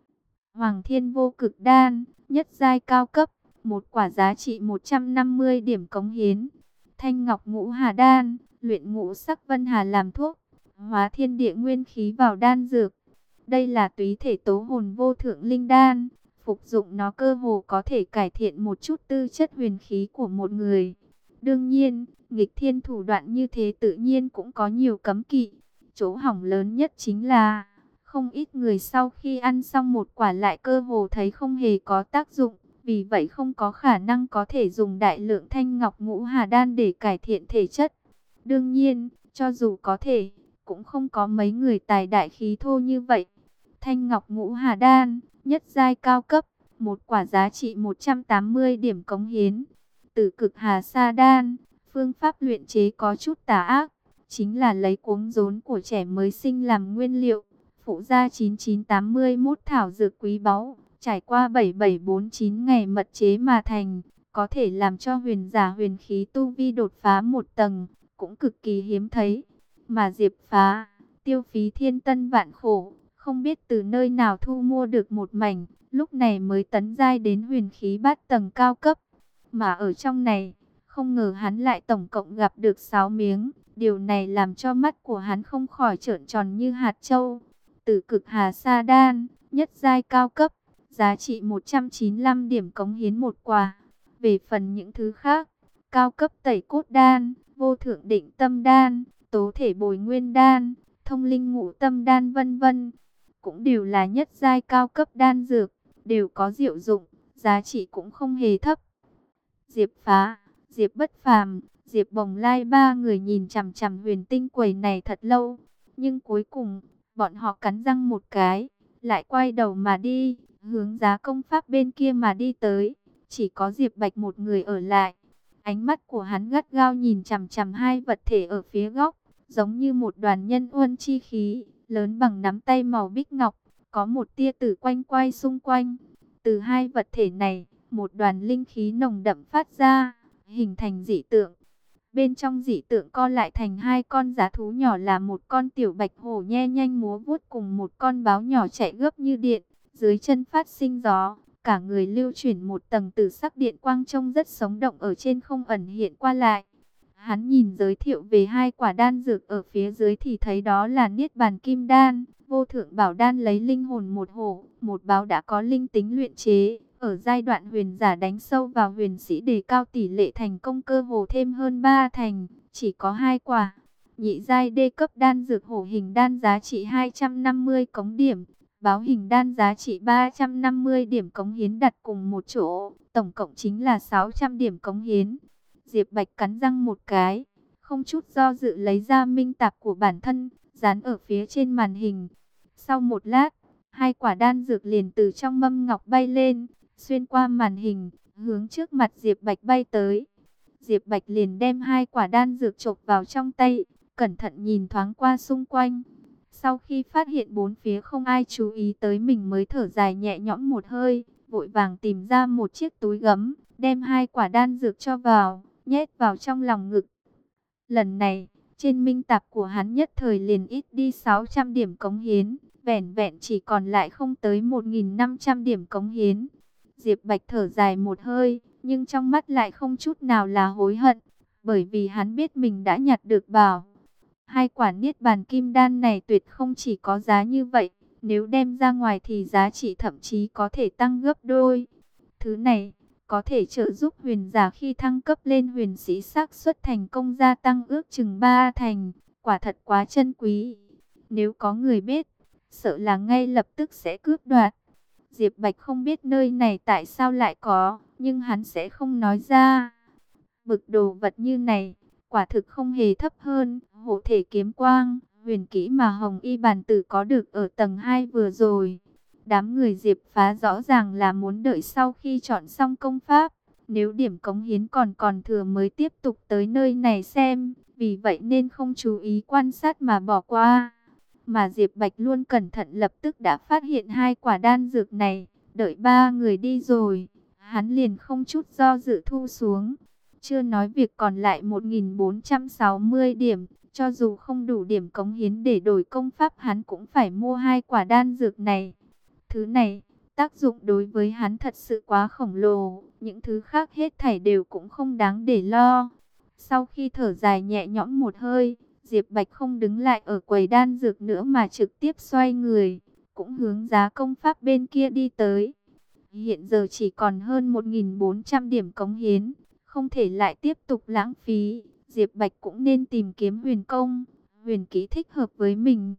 Hoàng Thiên Vô Cực Đan, nhất giai cao cấp, một quả giá trị 150 điểm cống hiến. Thanh Ngọc Ngũ Hà Đan, luyện ngũ sắc vân hà làm thuốc, hóa thiên địa nguyên khí vào đan dược. Đây là túy thể tố hồn vô thượng linh đan, phục dụng nó cơ hồ có thể cải thiện một chút tư chất huyền khí của một người. Đương nhiên, nghịch thiên thủ đoạn như thế tự nhiên cũng có nhiều cấm kỵ. Chỗ hỏng lớn nhất chính là, không ít người sau khi ăn xong một quả lại cơ hồ thấy không hề có tác dụng. Vì vậy không có khả năng có thể dùng đại lượng Thanh Ngọc Ngũ Hà Đan để cải thiện thể chất. Đương nhiên, cho dù có thể, cũng không có mấy người tài đại khí thô như vậy. Thanh Ngọc Ngũ Hà Đan, nhất giai cao cấp, một quả giá trị 180 điểm cống hiến. Tử Cực Hà Sa Đan, phương pháp luyện chế có chút tà ác, chính là lấy cuống rốn của trẻ mới sinh làm nguyên liệu, phụ gia 9981 thảo dược quý báu, trải qua 7749 ngày mật chế mà thành, có thể làm cho huyền giả huyền khí tu vi đột phá một tầng, cũng cực kỳ hiếm thấy. Mà Diệp Phá, tiêu phí thiên tân vạn khổ, không biết từ nơi nào thu mua được một mảnh, lúc này mới tấn giai đến huyền khí bát tầng cao cấp. Mà ở trong này, không ngờ hắn lại tổng cộng gặp được 6 miếng, điều này làm cho mắt của hắn không khỏi trợn tròn như hạt châu. Tử Cực Hà Sa Đan, nhất giai cao cấp, giá trị 195 điểm cống hiến một quả. Về phần những thứ khác, cao cấp tẩy cốt đan, vô thượng định tâm đan, tố thể bồi nguyên đan, thông linh ngũ tâm đan vân vân, cũng đều là nhất giai cao cấp đan dược, đều có diệu dụng, giá trị cũng không hề thấp. Diệp Phá, Diệp Bất Phàm, Diệp Bồng Lai 3 người nhìn chằm chằm huyền tinh quầy này thật lâu, nhưng cuối cùng, bọn họ cắn răng một cái, lại quay đầu mà đi, hướng Giá Công Pháp bên kia mà đi tới. Chỉ có Diệp Bạch một người ở lại. Ánh mắt của hắn gắt gao nhìn chằm chằm 2 vật thể ở phía góc, giống như một đoàn nhân uân chi khí, lớn bằng nắm tay màu bích ngọc, có một tia tử quanh quay xung quanh. Từ 2 vật thể này, một đoàn linh khí nồng đậm phát ra, hình thành dị tượng. Bên trong dị tượng co lại thành 2 con dã thú nhỏ, là một con tiểu bạch hổ nhe nhanh múa vuốt cùng một con báo nhỏ chạy gấp như điện, dưới chân phát sinh gió, cả người lưu chuyển một tầng tử sắc điện quang trông rất sống động, ở trên không ẩn hiện qua lại. Hắn nhìn giới thiệu về 2 quả đan dược ở phía dưới thì thấy đó là Niết Bàn Kim Đan, Vô Thượng Bảo Đan lấy linh hồn một hổ, một báo đã có linh tính luyện chế. Ở giai đoạn huyền giả đánh sâu vào huyền sĩ đề cao tỷ lệ thành công cơ hồ thêm hơn 3 thành, chỉ có 2 quả. Nhị giai đê cấp đan dược hổ hình đan giá trị 250 cống điểm, báo hình đan giá trị 350 điểm cống hiến đặt cùng một chỗ, tổng cộng chính là 600 điểm cống hiến. Diệp Bạch cắn răng một cái, không chút do dự lấy ra minh tạp của bản thân, dán ở phía trên màn hình. Sau một lát, 2 quả đan dược liền từ trong mâm ngọc bay lên, xuyên qua màn hình, hướng trước mặt Diệp Bạch bay tới. Diệp Bạch liền đem 2 quả đan dược chộp vào trong tay, cẩn thận nhìn thoáng qua xung quanh. Sau khi phát hiện bốn phía không ai chú ý tới mình mới thở dài nhẹ nhõm một hơi, vội vàng tìm ra một chiếc túi gấm, đem 2 quả đan dược cho vào, nhét vào trong lòng ngực. Lần này, trên minh tạp của hắn nhất thời liền ít đi 600 điểm cống hiến, vẻn vẹn chỉ còn lại không tới 1.500 điểm cống hiến. Diệp Bạch thở dài một hơi, nhưng trong mắt lại không chút nào là hối hận, bởi vì hắn biết mình đã nhặt được bảo. 2 quả Niết Bàn Kim Đan này tuyệt không chỉ có giá như vậy, nếu đem ra ngoài thì giá trị thậm chí có thể tăng gấp đôi. Thứ này có thể trợ giúp huyền giả khi thăng cấp lên huyền sĩ xác suất thành công gia tăng ước chừng 3 thành, quả thật quá chân quý. Nếu có người biết, sợ là ngay lập tức sẽ cướp đoạt. Diệp Bạch không biết nơi này tại sao lại có, nhưng hắn sẽ không nói ra. Bực đồ vật như này, quả thực không hề thấp hơn hộ thể kiếm quang, huyền kỹ mà Hồng Y Bàn Tử có được ở tầng 2 vừa rồi. Đám người Diệp Phá rõ ràng là muốn đợi sau khi chọn xong công pháp, nếu điểm cống hiến còn thừa mới tiếp tục tới nơi này xem, vì vậy nên không chú ý quan sát mà bỏ qua. Mà Diệp Bạch luôn cẩn thận lập tức đã phát hiện 2 quả đan dược này, đợi 3 người đi rồi, hắn liền không chút do dự thu xuống. Chưa nói việc còn lại 1.460 điểm, cho dù không đủ điểm cống hiến để đổi công pháp hắn cũng phải mua 2 quả đan dược này. Thứ này, tác dụng đối với hắn thật sự quá khổng lồ, những thứ khác hết thảy đều cũng không đáng để lo. Sau khi thở dài nhẹ nhõm một hơi, Diệp Bạch không đứng lại ở quầy đan dược nữa mà trực tiếp xoay người, cũng hướng giá công pháp bên kia đi tới. Hiện giờ chỉ còn hơn 1.400 điểm cống hiến, không thể lại tiếp tục lãng phí. Diệp Bạch cũng nên tìm kiếm huyền công, huyền kỹ thích hợp với mình.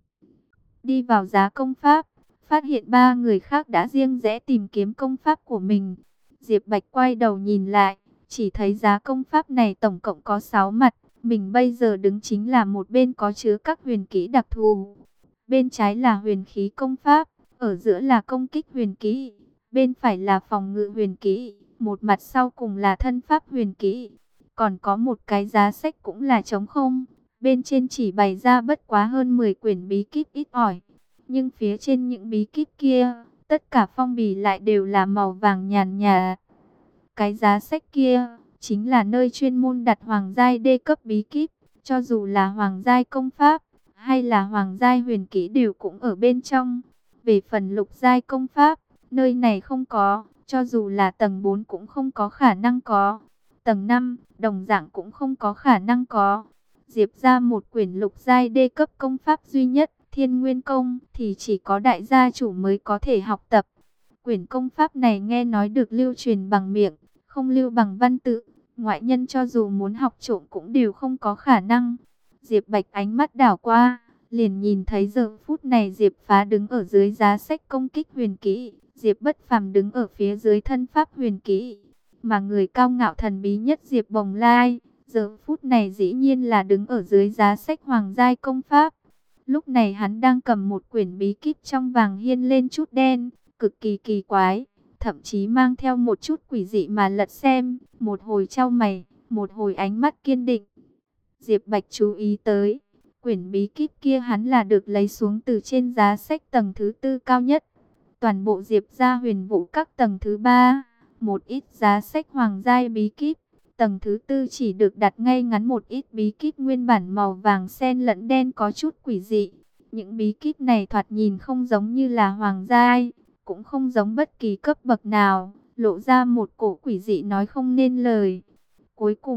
Đi vào giá công pháp, phát hiện 3 người khác đã riêng rẽ tìm kiếm công pháp của mình. Diệp Bạch quay đầu nhìn lại, chỉ thấy giá công pháp này tổng cộng có 6 mặt. Mình bây giờ đứng chính là một bên có chứa các huyền kỹ đặc thù. Bên trái là huyền khí công pháp, ở giữa là công kích huyền kỹ, bên phải là phòng ngự huyền kỹ, một mặt sau cùng là thân pháp huyền kỹ. Còn có một cái giá sách cũng là trống không, bên trên chỉ bày ra bất quá hơn 10 quyển bí kíp ít ỏi. Nhưng phía trên những bí kíp kia, tất cả phong bì lại đều là màu vàng nhàn nhạt. Cái giá sách kia chính là nơi chuyên môn đặt hoàng giai đê cấp bí kíp, cho dù là hoàng giai công pháp hay là hoàng giai huyền kỹ đều cũng ở bên trong. Về phần lục giai công pháp, nơi này không có, cho dù là tầng 4 cũng không có khả năng có. Tầng 5, đồng dạng cũng không có khả năng có. Diệp ra một quyển lục giai đê cấp công pháp duy nhất, Thiên Nguyên Công, thì chỉ có đại gia chủ mới có thể học tập. Quyển công pháp này nghe nói được lưu truyền bằng miệng, không lưu bằng văn tự. Ngoại nhân cho dù muốn học trộm cũng đều không có khả năng. Diệp Bạch ánh mắt đảo qua, liền nhìn thấy giờ phút này Diệp Phá đứng ở dưới giá sách công kích huyền kỹ, Diệp Bất Phàm đứng ở phía dưới thân pháp huyền kỹ. Mà người cao ngạo thần bí nhất Diệp Bồng Lai, giờ phút này dĩ nhiên là đứng ở dưới giá sách hoàng giai công pháp. Lúc này hắn đang cầm một quyển bí kíp trong vàng hiên lên chút đen, cực kỳ kỳ quái, thậm chí mang theo một chút quỷ dị mà lật xem, một hồi chau mày, một hồi ánh mắt kiên định. Diệp Bạch chú ý tới, quyển bí kíp kia hắn là được lấy xuống từ trên giá sách tầng thứ 4 cao nhất. Toàn bộ Diệp gia huyền vũ các tầng thứ 3, một ít giá sách hoàng giai bí kíp. Tầng thứ 4 chỉ được đặt ngay ngắn một ít bí kíp nguyên bản màu vàng xen lẫn đen có chút quỷ dị. Những bí kíp này thoạt nhìn không giống như là hoàng giai, cũng không giống bất kỳ cấp bậc nào, lộ ra một cổ quỷ dị nói không nên lời. Cuối cùng,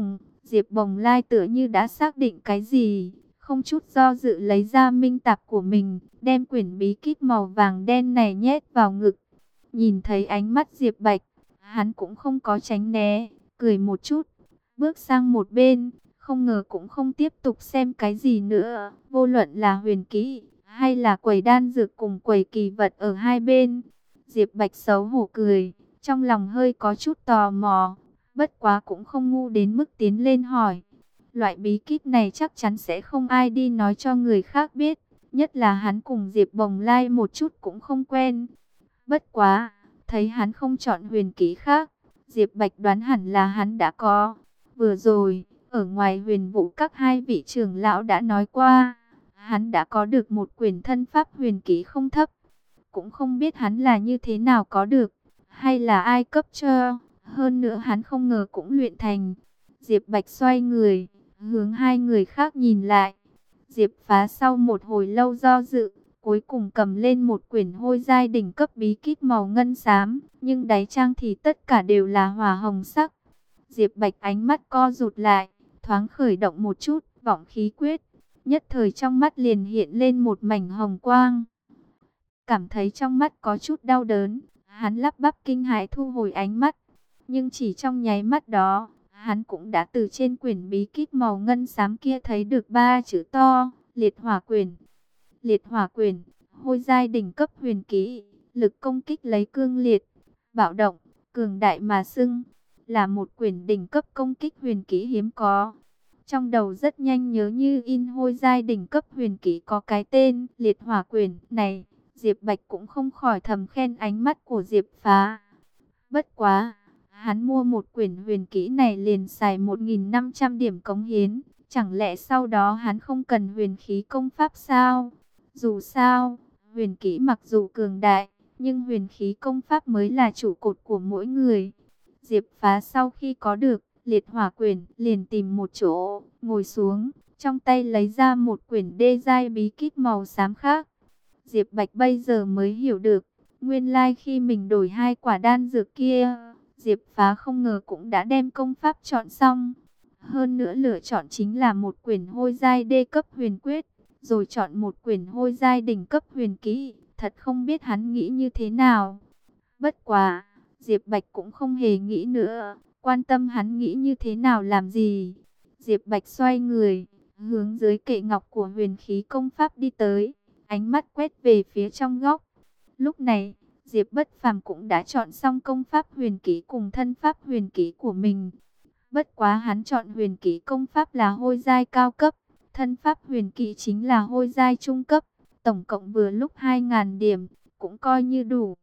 Diệp Bồng Lai tựa như đã xác định cái gì, không chút do dự lấy ra minh tạp của mình, đem quyển bí kíp màu vàng đen này nhét vào ngực. Nhìn thấy ánh mắt Diệp Bạch, hắn cũng không có tránh né, cười một chút, bước sang một bên, không ngờ cũng không tiếp tục xem cái gì nữa. Vô luận là huyền kỹ, hay là quầy đan dược cùng quầy kỳ vật ở hai bên. Diệp Bạch xấu hổ cười, trong lòng hơi có chút tò mò, bất quá cũng không ngu đến mức tiến lên hỏi. Loại bí kíp này chắc chắn sẽ không ai đi nói cho người khác biết, nhất là hắn cùng Diệp Bồng Lai một chút cũng không quen. Bất quá, thấy hắn không chọn huyền kỹ khác, Diệp Bạch đoán hẳn là hắn đã có. Vừa rồi, ở ngoài huyền vũ các hai vị trưởng lão đã nói qua, hắn đã có được một quyển thân pháp huyền kỹ không thấp. Cũng không biết hắn là như thế nào có được, hay là ai cấp cho. Hơn nữa hắn không ngờ cũng luyện thành. Diệp Bạch xoay người, hướng hai người khác nhìn lại. Diệp Phá sau một hồi lâu do dự, cuối cùng cầm lên một quyển hôi giai đỉnh cấp bí kíp màu ngân xám, nhưng đáy trang thì tất cả đều là hỏa hồng sắc. Diệp Bạch ánh mắt co rụt lại, thoáng khởi động một chút, vọng khí quyết, nhất thời trong mắt liền hiện lên một mảnh hồng quang. Cảm thấy trong mắt có chút đau đớn, hắn lắp bắp kinh hãi thu hồi ánh mắt, nhưng chỉ trong nháy mắt đó, hắn cũng đã từ trên quyển bí kíp màu ngân xám kia thấy được ba chữ to, Liệt Hỏa Quyển. Liệt Hỏa Quyển, hôi giai đỉnh cấp huyền kỹ, lực công kích lấy cương liệt, bạo động, cường đại mà xưng, là một quyển đỉnh cấp công kích huyền kỹ hiếm có. Trong đầu rất nhanh nhớ như in hôi giai đỉnh cấp huyền kỹ có cái tên Liệt Hỏa Quyển này, Diệp Bạch cũng không khỏi thầm khen ánh mắt của Diệp Phá. Bất quá, hắn mua một quyển huyền kỹ này liền xài 1.500 điểm cống hiến, chẳng lẽ sau đó hắn không cần huyền khí công pháp sao? Dù sao, huyền kỹ mặc dù cường đại, nhưng huyền khí công pháp mới là trụ cột của mỗi người. Diệp Phá sau khi có được Liệt Hỏa Quyển, liền tìm một chỗ, ngồi xuống, trong tay lấy ra một quyển đê giai bí kíp màu xám khác. Diệp Bạch bây giờ mới hiểu được, nguyên lai khi mình đổi hai quả đan dược kia, Diệp Phá không ngờ cũng đã đem công pháp chọn xong. Hơn nữa lựa chọn chính là một quyển hôi giai đê cấp huyền quyết, rồi chọn một quyển hôi giai đỉnh cấp huyền kỹ, thật không biết hắn nghĩ như thế nào. Bất quá, Diệp Bạch cũng không hề nghĩ nữa, quan tâm hắn nghĩ như thế nào làm gì. Diệp Bạch xoay người, hướng dưới kệ ngọc của huyền khí công pháp đi tới, ánh mắt quét về phía trong góc. Lúc này, Diệp Bất Phàm cũng đã chọn xong công pháp huyền kỹ cùng thân pháp huyền kỹ của mình. Bất quá hắn chọn huyền kỹ công pháp là hôi giai cao cấp, thân pháp huyền kỹ chính là hôi giai trung cấp, tổng cộng vừa lúc 2.000 điểm, cũng coi như đủ.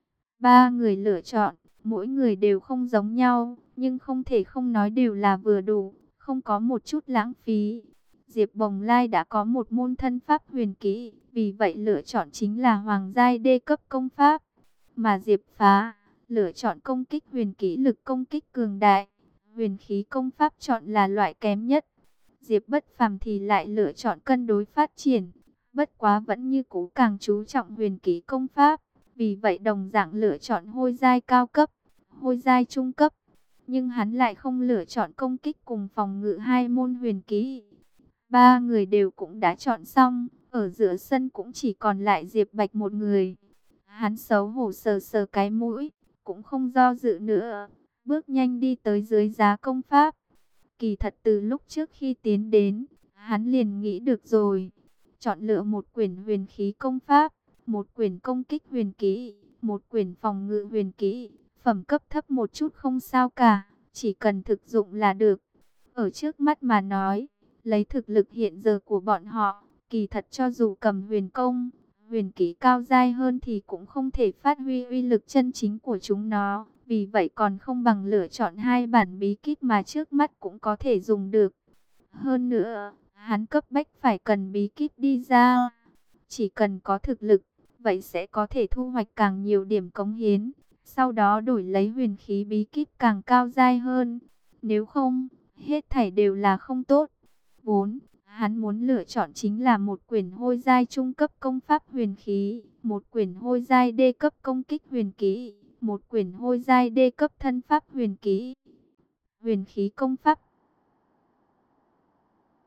Ba người lựa chọn, mỗi người đều không giống nhau, nhưng không thể không nói đều là vừa đủ, không có một chút lãng phí. Diệp Bồng Lai đã có một môn thân pháp huyền kỹ, vì vậy lựa chọn chính là hoàng giai đê cấp công pháp. Mà Diệp Phá lựa chọn công kích huyền kỹ lực công kích cường đại, huyền khí công pháp chọn là loại kém nhất. Diệp Bất Phàm thì lại lựa chọn cân đối phát triển, bất quá vẫn như cũ càng chú trọng huyền kỹ công pháp. Vì vậy đồng dạng lựa chọn hôi giai cao cấp, hôi giai trung cấp. Nhưng hắn lại không lựa chọn công kích cùng phòng ngự hai môn huyền kỹ. Ba người đều cũng đã chọn xong, ở giữa sân cũng chỉ còn lại Diệp Bạch một người. Hắn xấu hổ sờ sờ cái mũi, cũng không do dự nữa, bước nhanh đi tới dưới giá công pháp. Kỳ thật từ lúc trước khi tiến đến, hắn liền nghĩ được rồi, chọn lựa một quyển huyền khí công pháp, một quyển công kích huyền kỹ, một quyển phòng ngự huyền kỹ, phẩm cấp thấp một chút không sao cả, chỉ cần thực dụng là được. Ở trước mắt mà nói, lấy thực lực hiện giờ của bọn họ, kỳ thật cho dù cầm huyền công, huyền kỹ cao giai hơn thì cũng không thể phát huy uy lực chân chính của chúng nó. Vì vậy còn không bằng lựa chọn hai bản bí kíp mà trước mắt cũng có thể dùng được. Hơn nữa, hắn cấp bách phải cần bí kíp đi ra. Chỉ cần có thực lực, vậy sẽ có thể thu hoạch càng nhiều điểm cống hiến. Sau đó đổi lấy huyền khí bí kíp càng cao giai hơn. Nếu không, hết thảy đều là không tốt. 4. Hắn muốn lựa chọn chính là một quyển hôi giai trung cấp công pháp huyền khí, một quyển hôi giai đê cấp công kích huyền kỹ, một quyển hôi giai đê cấp thân pháp huyền kỹ. Huyền khí công pháp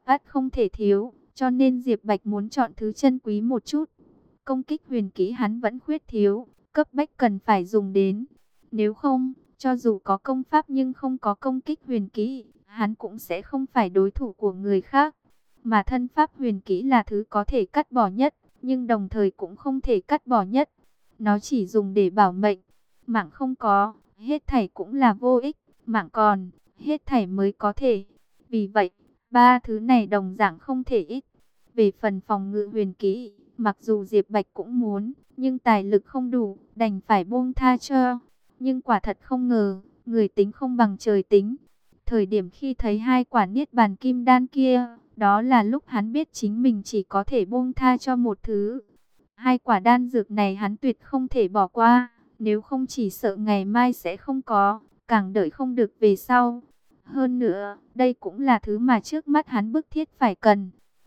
ắt không thể thiếu, cho nên Diệp Bạch muốn chọn thứ chân quý một chút. Công kích huyền kỹ hắn vẫn khuyết thiếu, cấp bách cần phải dùng đến. Nếu không, cho dù có công pháp nhưng không có công kích huyền kỹ, hắn cũng sẽ không phải đối thủ của người khác. Mà thân pháp huyền kỹ là thứ có thể cắt bỏ nhất, nhưng đồng thời cũng không thể cắt bỏ nhất. Nó chỉ dùng để bảo mệnh. Mạng không có, hết thảy cũng là vô ích. Mạng còn, hết thảy mới có thể. Vì vậy, ba thứ này đồng dạng không thể ít. Về phần phòng ngự huyền kỹ, mặc dù Diệp Bạch cũng muốn, nhưng tài lực không đủ, đành phải buông tha cho. Nhưng quả thật không ngờ, người tính không bằng trời tính. Thời điểm khi thấy hai quả niết bàn kim đan kia, đó là lúc hắn biết chính mình chỉ có thể buông tha cho một thứ. Hai quả đan dược này hắn tuyệt không thể bỏ qua, nếu không chỉ sợ ngày mai sẽ không có, càng đợi không được về sau. Hơn nữa, đây cũng là thứ mà trước mắt hắn bức thiết phải cần.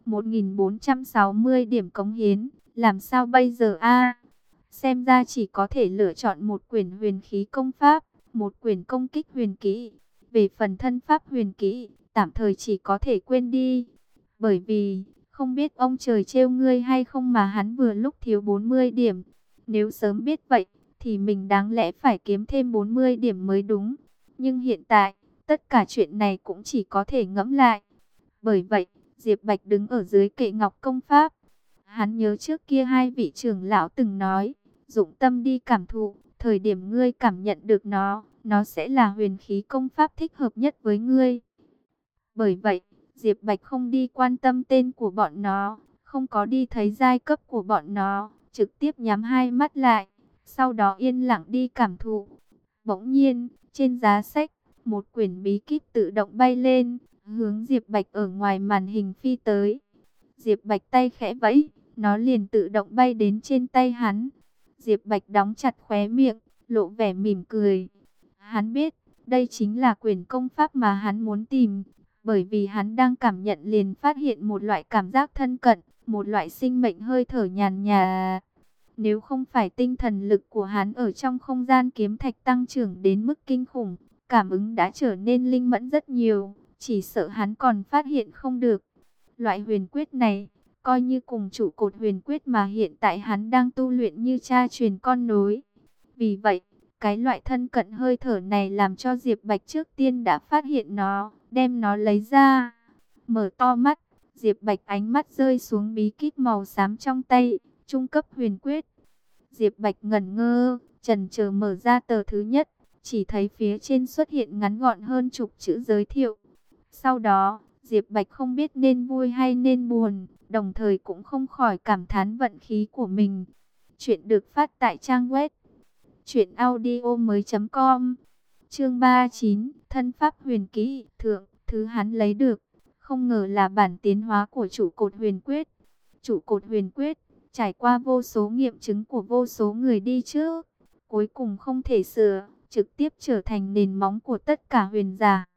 1460 điểm cống hiến, làm sao bây giờ a? Xem ra chỉ có thể lựa chọn một quyển huyền khí công pháp, một quyển công kích huyền kỹ. Về phần thân pháp huyền kỹ, tạm thời chỉ có thể quên đi. Bởi vì, không biết ông trời trêu ngươi hay không mà hắn vừa lúc thiếu 40 điểm. Nếu sớm biết vậy, thì mình đáng lẽ phải kiếm thêm 40 điểm mới đúng. Nhưng hiện tại, tất cả chuyện này cũng chỉ có thể ngẫm lại. Bởi vậy, Diệp Bạch đứng ở dưới kệ ngọc công pháp. Hắn nhớ trước kia hai vị trưởng lão từng nói, dụng tâm đi cảm thụ, thời điểm ngươi cảm nhận được nó sẽ là huyền khí công pháp thích hợp nhất với ngươi. Bởi vậy, Diệp Bạch không đi quan tâm tên của bọn nó, không có đi thấy giai cấp của bọn nó, trực tiếp nhắm hai mắt lại, sau đó yên lặng đi cảm thụ. Bỗng nhiên, trên giá sách, một quyển bí kíp tự động bay lên, hướng Diệp Bạch ở ngoài màn hình phi tới. Diệp Bạch tay khẽ vẫy, nó liền tự động bay đến trên tay hắn. Diệp Bạch đóng chặt khóe miệng, lộ vẻ mỉm cười. Hắn biết, đây chính là quyển công pháp mà hắn muốn tìm, bởi vì hắn đang cảm nhận liền phát hiện một loại cảm giác thân cận, một loại sinh mệnh hơi thở nhàn nhạt. Nếu không phải tinh thần lực của hắn ở trong không gian kiếm thạch tăng trưởng đến mức kinh khủng, cảm ứng đã trở nên linh mẫn rất nhiều, chỉ sợ hắn còn phát hiện không được. Loại huyền quyết này, coi như cùng trụ cột huyền quyết mà hiện tại hắn đang tu luyện như cha truyền con nối. Vì vậy, cái loại thân cận hơi thở này làm cho Diệp Bạch trước tiên đã phát hiện nó, đem nó lấy ra. Mở to mắt, Diệp Bạch ánh mắt rơi xuống bí kíp màu xám trong tay, trung cấp huyền quyết. Diệp Bạch ngẩn ngơ, chần chờ mở ra tờ thứ nhất, chỉ thấy phía trên xuất hiện ngắn gọn hơn chục chữ giới thiệu. Sau đó, Diệp Bạch không biết nên vui hay nên buồn, đồng thời cũng không khỏi cảm thán vận khí của mình. Chuyện được phát tại trang web truyệnaudiomoi.com. Chương 39, thân pháp huyền kỹ thượng, thứ hắn lấy được, không ngờ là bản tiến hóa của trụ cột huyền quyết. Trụ cột huyền quyết, trải qua vô số nghiệm chứng của vô số người đi trước, cuối cùng không thể sửa, trực tiếp trở thành nền móng của tất cả huyền giả.